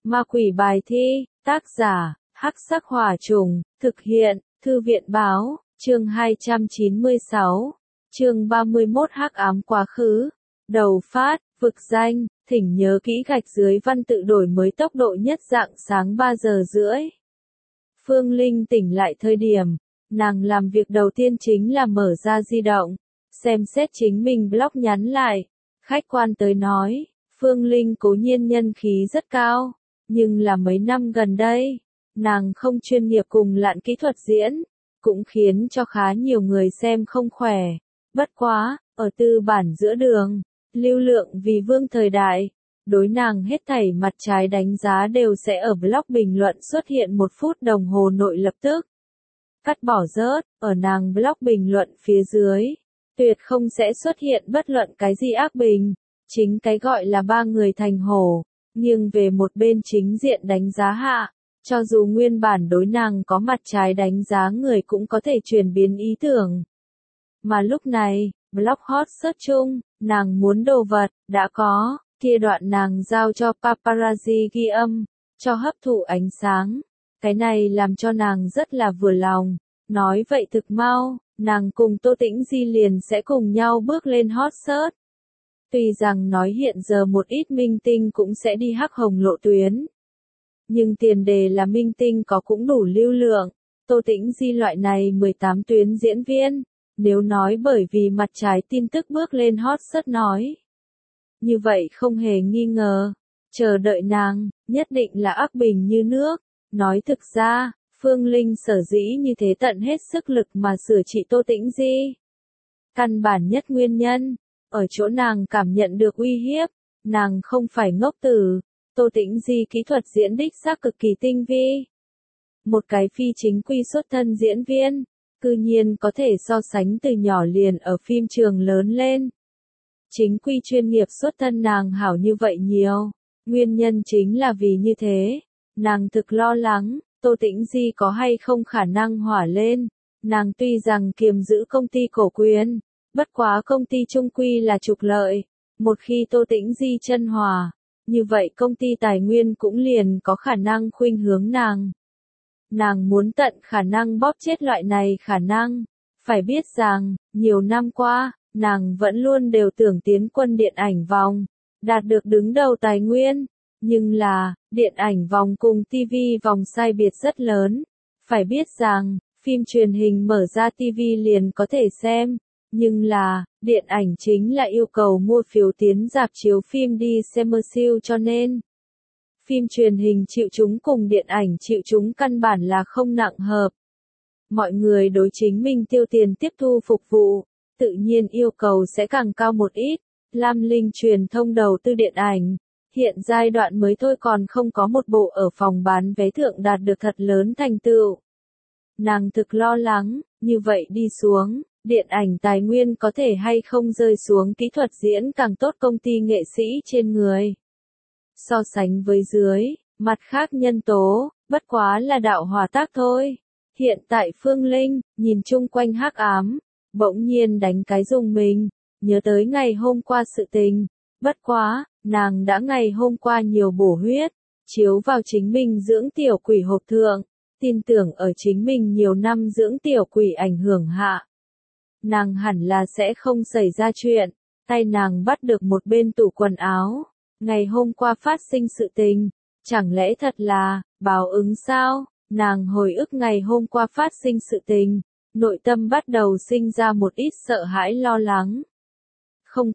Ma quỷ bài thi, tác giả, Hắc Sắc Hỏa Trùng, thực hiện, Thư viện báo, chương 296, chương 31 Hắc Ám Quá Khứ, đầu phát, vực danh, thỉnh nhớ kỹ gạch dưới văn tự đổi mới tốc độ nhất rạng sáng 3 giờ rưỡi. Phương Linh tỉnh lại thời điểm, nàng làm việc đầu tiên chính là mở ra di động, xem xét chính mình blog nhắn lại, khách quan tới nói, Phương Linh cố nhiên nhân khí rất cao, nhưng là mấy năm gần đây, nàng không chuyên nghiệp cùng lặn kỹ thuật diễn, cũng khiến cho khá nhiều người xem không khỏe. Bất quá, ở tư bản giữa đường, lưu lượng vì vương thời đại, đối nàng hết thảy mặt trái đánh giá đều sẽ ở blog bình luận xuất hiện 1 phút đồng hồ nội lập tức. Cắt bỏ rớt, ở nàng blog bình luận phía dưới, tuyệt không sẽ xuất hiện bất luận cái gì ác bình, chính cái gọi là 3 người thành hổ, nhưng về một bên chính diện đánh giá hạ, cho dù nguyên bản đối nàng có mặt trái đánh giá người cũng có thể chuyển biến ý tưởng. Mà lúc này, blog hot search chung, nàng muốn đồ vật, đã có, kia đoạn nàng giao cho paparazzi ghi âm, cho hấp thụ ánh sáng. Cái này làm cho nàng rất là vừa lòng, nói vậy thực mau, nàng cùng Tô Tĩnh Di liền sẽ cùng nhau bước lên hot search. Tuy rằng nói hiện giờ một ít minh tinh cũng sẽ đi hắc hồng lộ tuyến. Nhưng tiền đề là minh tinh có cũng đủ lưu lượng, Tô Tĩnh Di loại này 18 tuyến diễn viên, nếu nói bởi vì mặt trái tin tức bước lên hot search nói. Như vậy không hề nghi ngờ, chờ đợi nàng, nhất định là ác bình như nước. Nói thực ra, Phương Linh sở dĩ như thế tận hết sức lực mà sửa trị Tô Tĩnh Di. Căn bản nhất nguyên nhân, ở chỗ nàng cảm nhận được uy hiếp, nàng không phải ngốc tử, Tô Tĩnh Di kỹ thuật diễn đích xác cực kỳ tinh vi. Một cái phi chính quy xuất thân diễn viên, cư nhiên có thể so sánh từ nhỏ liền ở phim trường lớn lên. Chính quy chuyên nghiệp xuất thân nàng hảo như vậy nhiều, nguyên nhân chính là vì như thế. Nàng thực lo lắng, Tô Tĩnh Di có hay không khả năng hỏa lên. Nàng tuy rằng kiềm giữ công ty cổ quyền, bất quá công ty trung quy là trục lợi. Một khi Tô Tĩnh Di chân hỏa, như vậy công ty tài nguyên cũng liền có khả năng khuynh hướng nàng. Nàng muốn tận khả năng bóp chết loại này khả năng. Phải biết rằng, nhiều năm qua, nàng vẫn luôn đều tưởng tiến quân điện ảnh vòng, đạt được đứng đầu tài nguyên. Nhưng là, điện ảnh vòng cùng TV vòng sai biệt rất lớn. Phải biết rằng, phim truyền hình mở ra TV liền có thể xem. Nhưng là, điện ảnh chính là yêu cầu mua phiếu tiến rạp chiếu phim đi xem siêu cho nên. Phim truyền hình chịu chúng cùng điện ảnh chịu chúng căn bản là không nặng hợp. Mọi người đối chính mình tiêu tiền tiếp thu phục vụ, tự nhiên yêu cầu sẽ càng cao một ít. Lam Linh truyền thông đầu tư điện ảnh. Hiện giai đoạn mới thôi còn không có một bộ ở phòng bán vé thượng đạt được thật lớn thành tựu. Nàng thực lo lắng, như vậy đi xuống, điện ảnh tài nguyên có thể hay không rơi xuống kỹ thuật diễn càng tốt công ty nghệ sĩ trên người. So sánh với dưới, mặt khác nhân tố, bất quá là đạo hòa tác thôi. Hiện tại Phương Linh, nhìn chung quanh hắc ám, bỗng nhiên đánh cái rùng mình, nhớ tới ngày hôm qua sự tình. Bất quá, nàng đã ngày hôm qua nhiều bổ huyết, chiếu vào chính mình dưỡng tiểu quỷ hộp thượng, tin tưởng ở chính mình nhiều năm dưỡng tiểu quỷ ảnh hưởng hạ. Nàng hẳn là sẽ không xảy ra chuyện, tay nàng bắt được một bên tủ quần áo, ngày hôm qua phát sinh sự tình, chẳng lẽ thật là, báo ứng sao, nàng hồi ức ngày hôm qua phát sinh sự tình, nội tâm bắt đầu sinh ra một ít sợ hãi lo lắng. Không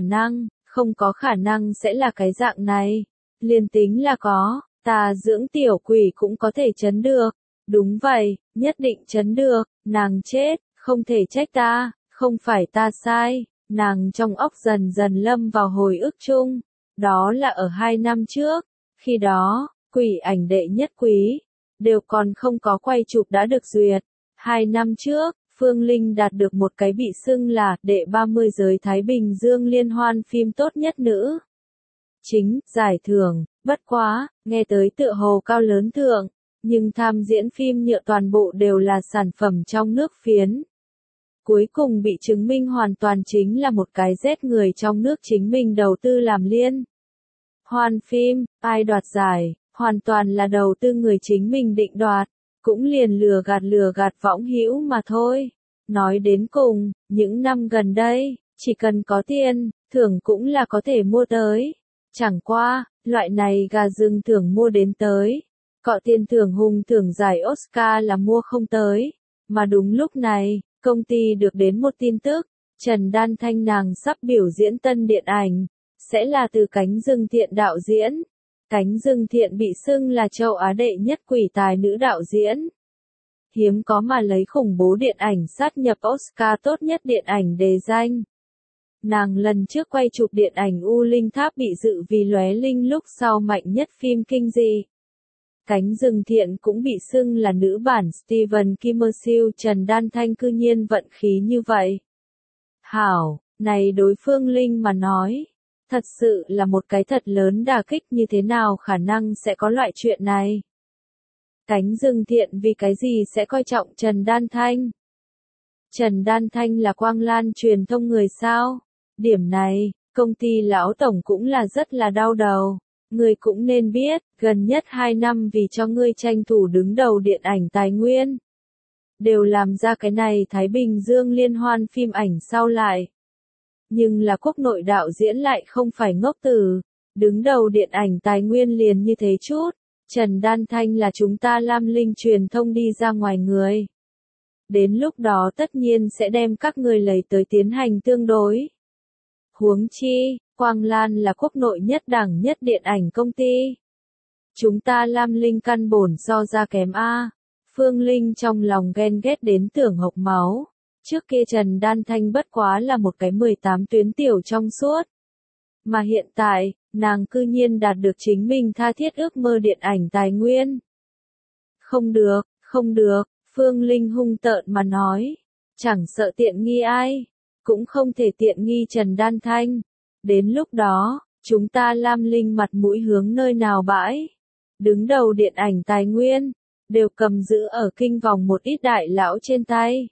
có khả năng sẽ là cái dạng này. Liên tính là có, ta dưỡng tiểu quỷ cũng có thể chấn được. Đúng vậy, nhất định chấn được, nàng chết, không thể trách ta, không phải ta sai. Nàng trong óc dần dần lâm vào hồi ức chung. Đó là ở 2 năm trước. Khi đó, quỷ ảnh đệ nhất quý, đều còn không có quay chụp đã được duyệt. 2 năm trước, Phương Linh đạt được một cái bị xưng là đệ 30 giới Thái Bình Dương liên hoan phim tốt nhất nữ. Chính, giải thưởng, bất quá, nghe tới tựa hồ cao lớn thượng, nhưng tham diễn phim nhựa toàn bộ đều là sản phẩm trong nước phiến. Cuối cùng bị chứng minh hoàn toàn chính là một cái rét người trong nước chính mình đầu tư làm liên. Hoan phim, ai đoạt giải, hoàn toàn là đầu tư người chính mình định đoạt, cũng liền lừa gạt võng hữu mà thôi. Nói đến cùng, những năm gần đây, chỉ cần có tiền, thưởng cũng là có thể mua tới. Chẳng qua, loại này gà rừng thưởng mua đến tới. Cọ tiền thưởng hùng thưởng giải Oscar là mua không tới. Mà đúng lúc này, công ty được đến một tin tức, Trần Đan Thanh nàng sắp biểu diễn tân điện ảnh, sẽ là từ Cánh Rừng Thiện đạo diễn. Cánh Rừng Thiện bị xưng là châu Á đệ nhất quỷ tài nữ đạo diễn. Hiếm có mà lấy khủng bố điện ảnh sát nhập Oscar tốt nhất điện ảnh đề danh. Nàng lần trước quay chụp điện ảnh U Linh Tháp bị dự vì lóe linh lúc sau mạnh nhất phim kinh dị. Cánh Rừng Thiện cũng bị xưng là nữ bản Steven Kimmersill. Trần Đan Thanh cư nhiên vận khí như vậy. Hảo, này đối Phương Linh mà nói, thật sự là một cái thật lớn đả kích, như thế nào khả năng sẽ có loại chuyện này. Cánh Rừng Thiện vì cái gì sẽ coi trọng Trần Đan Thanh? Trần Đan Thanh là Quang Lan truyền thông người sao? Điểm này, công ty lão tổng cũng là rất là đau đầu. Ngươi cũng nên biết, gần nhất 2 năm vì cho ngươi tranh thủ đứng đầu điện ảnh tài nguyên. Đều làm ra cái này Thái Bình Dương liên hoan phim ảnh sau lại. Nhưng là quốc nội đạo diễn lại không phải ngốc tử. Đứng đầu điện ảnh tài nguyên liền như thế chút. Trần Đan Thanh là chúng ta Lam Linh truyền thông đi ra ngoài người. Đến lúc đó tất nhiên sẽ đem các người lấy tới tiến hành tương đối. Huống chi, Quang Lan là quốc nội nhất đẳng nhất điện ảnh công ty. Chúng ta Lam Linh căn bổn so ra kém A. Phương Linh trong lòng ghen ghét đến tưởng hộc máu. Trước kia Trần Đan Thanh bất quá là một cái 18 tuyến tiểu trong suốt. Mà hiện tại, nàng cư nhiên đạt được chính mình tha thiết ước mơ điện ảnh tài nguyên. Không được, Phương Linh hung tợn mà nói. Chẳng sợ tiện nghi ai, cũng không thể tiện nghi Trần Đan Thanh. Đến lúc đó, chúng ta Lam Linh mặt mũi hướng nơi nào bãi. Đứng đầu điện ảnh tài nguyên, đều cầm giữ ở kinh vòng một ít đại lão trên tay.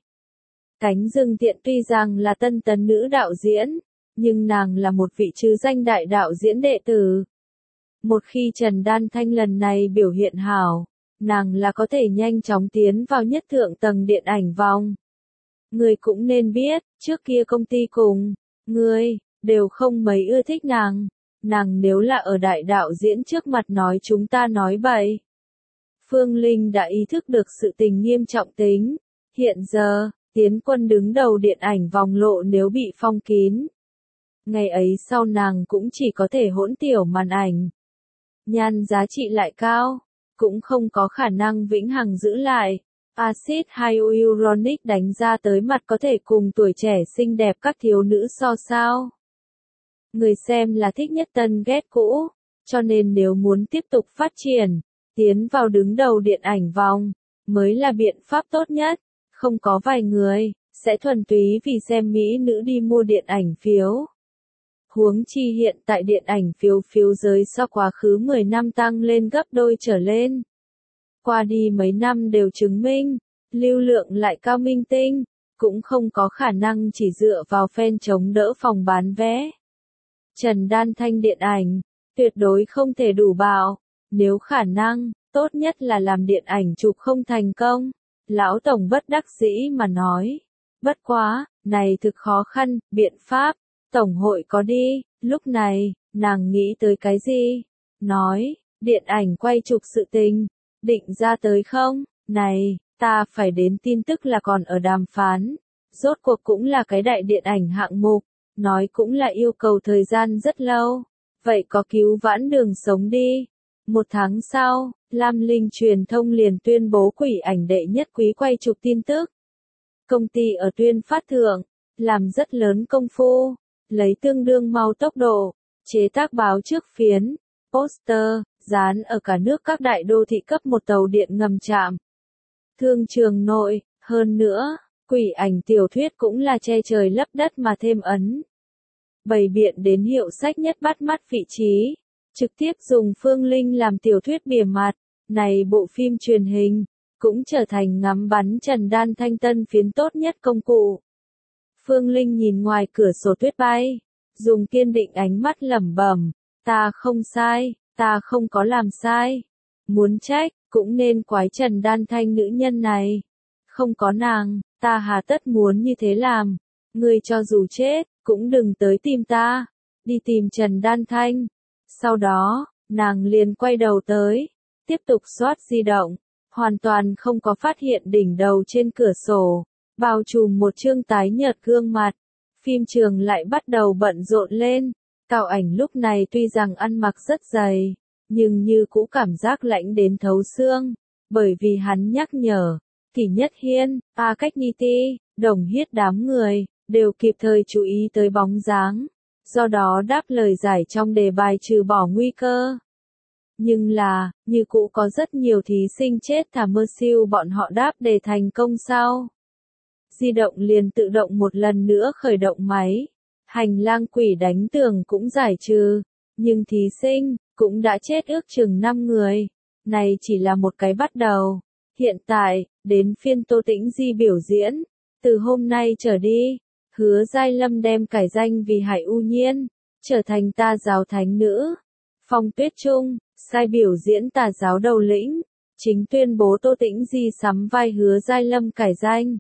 Cánh Rừng Thiện tuy rằng là tân tấn nữ đạo diễn, nhưng nàng là một vị trừ danh đại đạo diễn đệ tử. Một khi Trần Đan Thanh lần này biểu hiện hảo, nàng là có thể nhanh chóng tiến vào nhất thượng tầng điện ảnh vòng. Ngươi cũng nên biết, trước kia công ty cùng, ngươi, đều không mấy ưa thích nàng. Nàng nếu là ở đại đạo diễn trước mặt nói chúng ta nói bậy. Phương Linh đã ý thức được sự tình nghiêm trọng tính. Hiện giờ, tiến quân đứng đầu điện ảnh vòng lộ nếu bị phong kín. Ngày ấy sau nàng cũng chỉ có thể hỗn tiểu màn ảnh. Nhan giá trị lại cao, cũng không có khả năng vĩnh hằng giữ lại. Acid hyaluronic đánh ra tới mặt có thể cùng tuổi trẻ xinh đẹp các thiếu nữ so sao. Người xem là thích nhất tân ghét cũ, cho nên nếu muốn tiếp tục phát triển, tiến vào đứng đầu điện ảnh vòng, mới là biện pháp tốt nhất. Không có vài người, sẽ thuần túy vì xem mỹ nữ đi mua điện ảnh phiếu. Huống chi hiện tại điện ảnh phiếu giới so quá khứ 10 năm tăng lên gấp đôi trở lên. Qua đi mấy năm đều chứng minh, lưu lượng lại cao minh tinh, cũng không có khả năng chỉ dựa vào fan chống đỡ phòng bán vé. Trần Đan Thanh điện ảnh, tuyệt đối không thể đủ bạo, nếu khả năng, tốt nhất là làm điện ảnh chụp không thành công. Lão Tổng bất đắc dĩ mà nói, bất quá, này thực khó khăn, biện pháp, Tổng hội có đi. Lúc này, nàng nghĩ tới cái gì? Nói, điện ảnh quay chụp sự tình, định ra tới không? Này, ta phải đến tin tức là còn ở đàm phán. Rốt cuộc cũng là cái đại điện ảnh hạng mục, nói cũng là yêu cầu thời gian rất lâu. Vậy có cứu vãn đường sống đi. 1 tháng sau, Lam Linh truyền thông liền tuyên bố quỷ ảnh đệ nhất quý quay chụp tin tức. Công ty ở tuyên phát thượng, làm rất lớn công phu, lấy tương đương mau tốc độ, chế tác báo trước phiến, poster, dán ở cả nước các đại đô thị cấp một tàu điện ngầm trạm. Thương trường nội, hơn nữa, quỷ ảnh tiểu thuyết cũng là che trời lấp đất mà thêm ấn. Bày biện đến hiệu sách nhất bắt mắt vị trí, trực tiếp dùng Phương Linh làm tiểu thuyết bìa mặt, này bộ phim truyền hình, cũng trở thành ngắm bắn Trần Đan Thanh tân phiến tốt nhất công cụ. Phương Linh nhìn ngoài cửa sổ tuyết bay, dùng kiên định ánh mắt lẩm bẩm, ta không sai, ta không có làm sai. Muốn trách, cũng nên quái Trần Đan Thanh nữ nhân này. Không có nàng, ta hà tất muốn như thế làm. Ngươi cho dù chết, cũng đừng tới tìm ta. Đi tìm Trần Đan Thanh. Sau đó, nàng liền quay đầu tới, tiếp tục soát di động. Hoàn toàn không có phát hiện đỉnh đầu trên cửa sổ, bao trùm một chương tái nhợt gương mặt. Phim trường lại bắt đầu bận rộn lên. Cao Ảnh lúc này tuy rằng ăn mặc rất dày, nhưng như cũ cảm giác lạnh đến thấu xương, bởi vì hắn nhắc nhở, Kỷ Nhất Hiên, A Cách Ni Ti, Đồng Hiết đám người, đều kịp thời chú ý tới bóng dáng, do đó đáp lời giải trong đề bài trừ bỏ nguy cơ. Nhưng là, như cũ có rất nhiều thí sinh chết thà mơ siêu bọn họ đáp đề thành công sau. Di động liền tự động một lần nữa khởi động máy. Hành lang quỷ đánh tường cũng giải trừ. Nhưng thí sinh, cũng đã chết ước chừng 5 người. Này chỉ là một cái bắt đầu. Hiện tại, đến phiên Tô Tĩnh Di biểu diễn. Từ hôm nay trở đi, Hứa Giai Lâm đem cải danh vì Hải U Nhiên, trở thành tà giáo thánh nữ. Phong Tuyết Trung, sai biểu diễn tà giáo đầu lĩnh, chính tuyên bố Tô Tĩnh Di sắm vai Hứa Giai Lâm cải danh.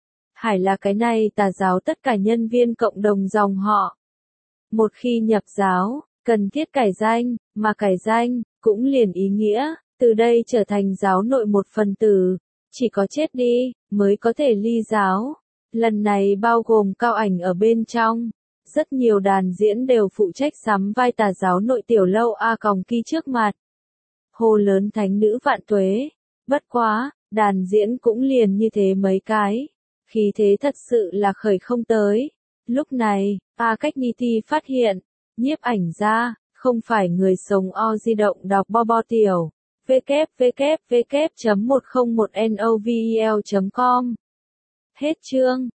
Hải là cái này tà giáo tất cả nhân viên cộng đồng dòng họ. Một khi nhập giáo, cần thiết cải danh, mà cải danh, cũng liền ý nghĩa, từ đây trở thành giáo nội một phần tử. Chỉ có chết đi, mới có thể ly giáo. Lần này bao gồm Cao Ảnh ở bên trong. Rất nhiều đàn diễn đều phụ trách sắm vai tà giáo nội tiểu lâu A Còng Kỳ trước mặt. Hô lớn thánh nữ vạn tuế. Bất quá, đàn diễn cũng liền như thế mấy cái. Khí thế thật sự là khởi không tới. Lúc này, A Cách Ni Ti phát hiện, nhiếp ảnh ra, không phải người sống o di động đọc bo bo tiểu. www.101novel.com. Hết chương.